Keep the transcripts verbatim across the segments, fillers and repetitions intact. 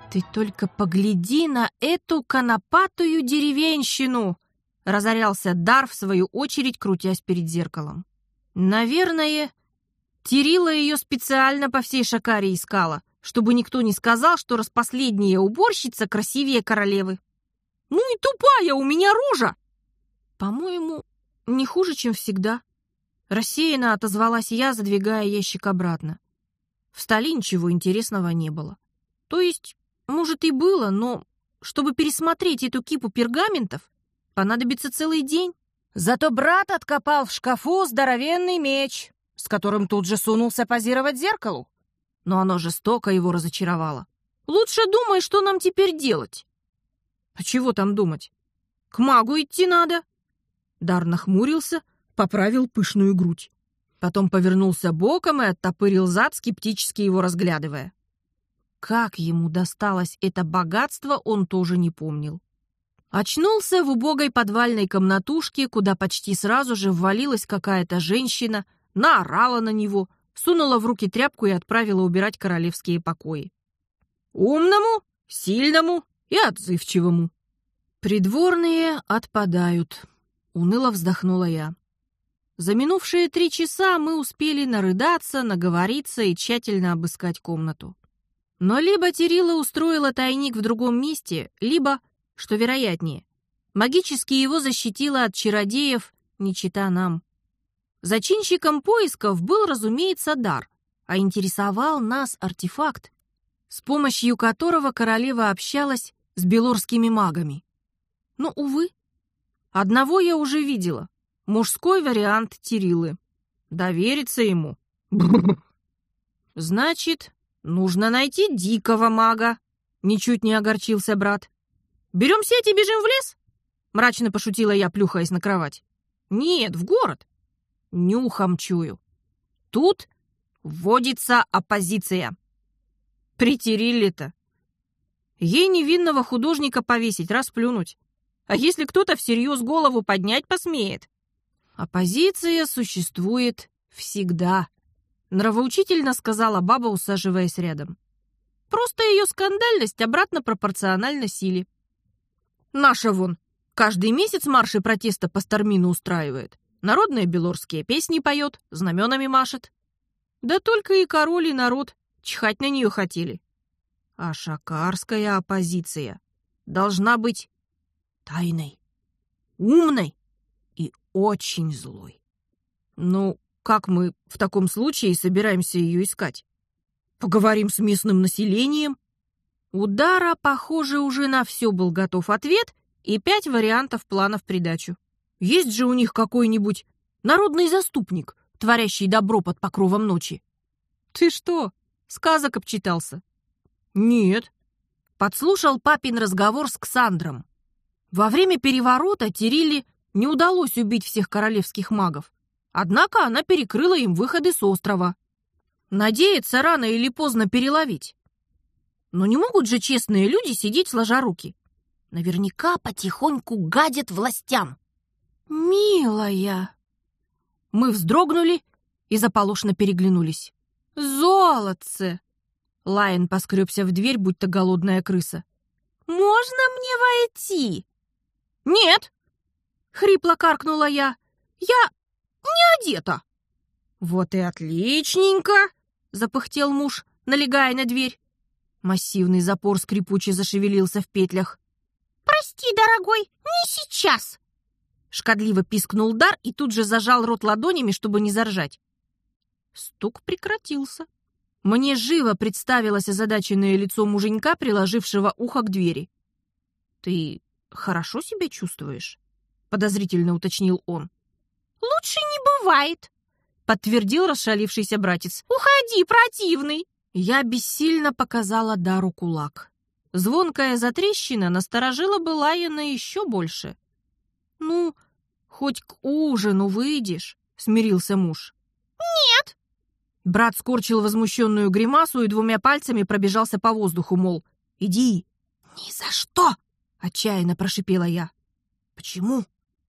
«Ты только погляди на эту конопатую деревенщину!» — разорялся Дар, в свою очередь, крутясь перед зеркалом. «Наверное, Терила ее специально по всей Шакаре искала, чтобы никто не сказал, что распоследняя уборщица красивее королевы. Ну и тупая у меня рожа!» «По-моему, не хуже, чем всегда», — рассеянно отозвалась я, задвигая ящик обратно. В столе ничего интересного не было. То есть, может, и было, но чтобы пересмотреть эту кипу пергаментов, понадобится целый день. Зато брат откопал в шкафу здоровенный меч, с которым тут же сунулся позировать зеркалу. Но оно жестоко его разочаровало. «Лучше думай, что нам теперь делать». «А чего там думать? К магу идти надо». Дар нахмурился, поправил пышную грудь. Потом повернулся боком и оттопырил зад, скептически его разглядывая. Как ему досталось это богатство, он тоже не помнил. Очнулся в убогой подвальной комнатушке, куда почти сразу же ввалилась какая-то женщина, наорала на него, сунула в руки тряпку и отправила убирать королевские покои. Умному, сильному и отзывчивому. «Придворные отпадают», — уныло вздохнула я. За минувшие три часа мы успели нарыдаться, наговориться и тщательно обыскать комнату. Но либо Терила устроила тайник в другом месте, либо, что вероятнее, магически его защитила от чародеев, не чита нам. Зачинщиком поисков был, разумеется, Дар, а интересовал нас артефакт, с помощью которого королева общалась с белорскими магами. Но, увы, одного я уже видела. Мужской вариант Терилы. Довериться ему. Значит, нужно найти дикого мага. Ничуть не огорчился брат. Берем сеть и бежим в лес? Мрачно пошутила я, плюхаясь на кровать. Нет, в город. Нюхом чую. Тут вводится оппозиция. При Терилле-то. Ей невинного художника повесить, расплюнуть. А если кто-то всерьез голову поднять посмеет? «Оппозиция существует всегда», — нравоучительно сказала баба, усаживаясь рядом. «Просто ее скандальность обратно пропорциональна силе. Наша вон каждый месяц марши протеста по Стармину устраивает, народные белорские песни поет, знаменами машет. Да только и король, и народ чихать на нее хотели. А шакарская оппозиция должна быть тайной, умной и очень злой. Ну, как мы в таком случае собираемся ее искать? Поговорим с местным населением? У Дара, похоже, уже на все был готов ответ и пять вариантов плана в придачу. Есть же у них какой-нибудь народный заступник, творящий добро под покровом ночи. Ты что, сказок обчитался? Нет. Подслушал папин разговор с Ксандром. Во время переворота Терилле не удалось убить всех королевских магов. Однако она перекрыла им выходы с острова. Надеется рано или поздно переловить. Но не могут же честные люди сидеть сложа руки. Наверняка потихоньку гадят властям. «Милая!» Мы вздрогнули и заполошно переглянулись. «Золотце!» Лайон поскребся в дверь, будто голодная крыса. «Можно мне войти?» «Нет!» — хрипло каркнула я. «Я не одета». «Вот и отличненько!» — запыхтел муж, налегая на дверь. Массивный запор скрипуче зашевелился в петлях. «Прости, дорогой, не сейчас!» Шкодливо пискнул Дар и тут же зажал рот ладонями, чтобы не заржать. Стук прекратился. Мне живо представилось озадаченное лицо муженька, приложившего ухо к двери. «Ты хорошо себя чувствуешь?» — подозрительно уточнил он. «Лучше не бывает», — подтвердил расшалившийся братец. «Уходи, противный!» Я бессильно показала Дару кулак. Звонкая затрещина насторожила бы Лайона еще больше. «Ну, хоть к ужину выйдешь», — смирился муж. «Нет!» Брат скорчил возмущенную гримасу и двумя пальцами пробежался по воздуху, мол, «Иди!» «Ни за что!» — отчаянно прошипела я. «Почему?»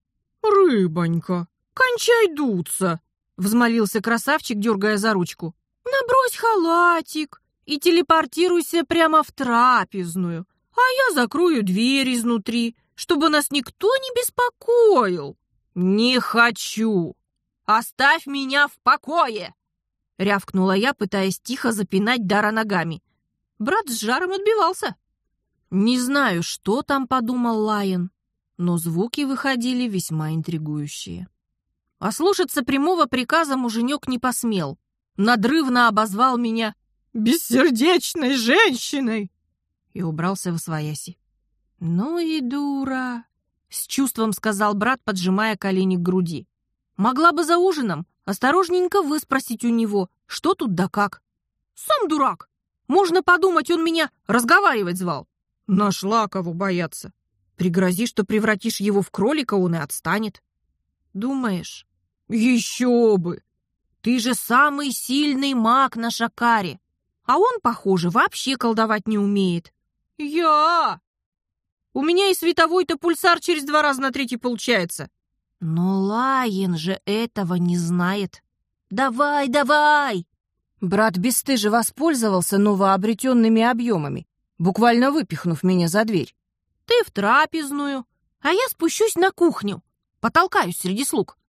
«Рыбонька, кончай дуться!» — взмолился красавчик, дергая за ручку. «Набрось халатик, и телепортируйся прямо в трапезную, а я закрою дверь изнутри, чтобы нас никто не беспокоил». «Не хочу! Оставь меня в покое!» — рявкнула я, пытаясь тихо запинать Дара ногами. Брат с жаром отбивался. Не знаю, что там подумал Лайон, но звуки выходили весьма интригующие. Ослушаться прямого приказа муженек не посмел. Надрывно обозвал меня бессердечной женщиной и убрался восвояси. «Ну и дура!» — с чувством сказал брат, поджимая колени к груди. «Могла бы за ужином осторожненько выспросить у него, что тут да как. Сам дурак! Можно подумать, он меня разговаривать звал. Нашла кого бояться. Пригрози, что превратишь его в кролика, он и отстанет». «Думаешь?» «Еще бы! Ты же самый сильный маг на Шакаре, а он, похоже, вообще колдовать не умеет». «Я! У меня и световой-то пульсар через два раза на третий получается». «Но Лайон же этого не знает. Давай, давай!» Брат бесстыже воспользовался новообретенными объемами, буквально выпихнув меня за дверь. «Ты в трапезную, а я спущусь на кухню, потолкаюсь среди слуг».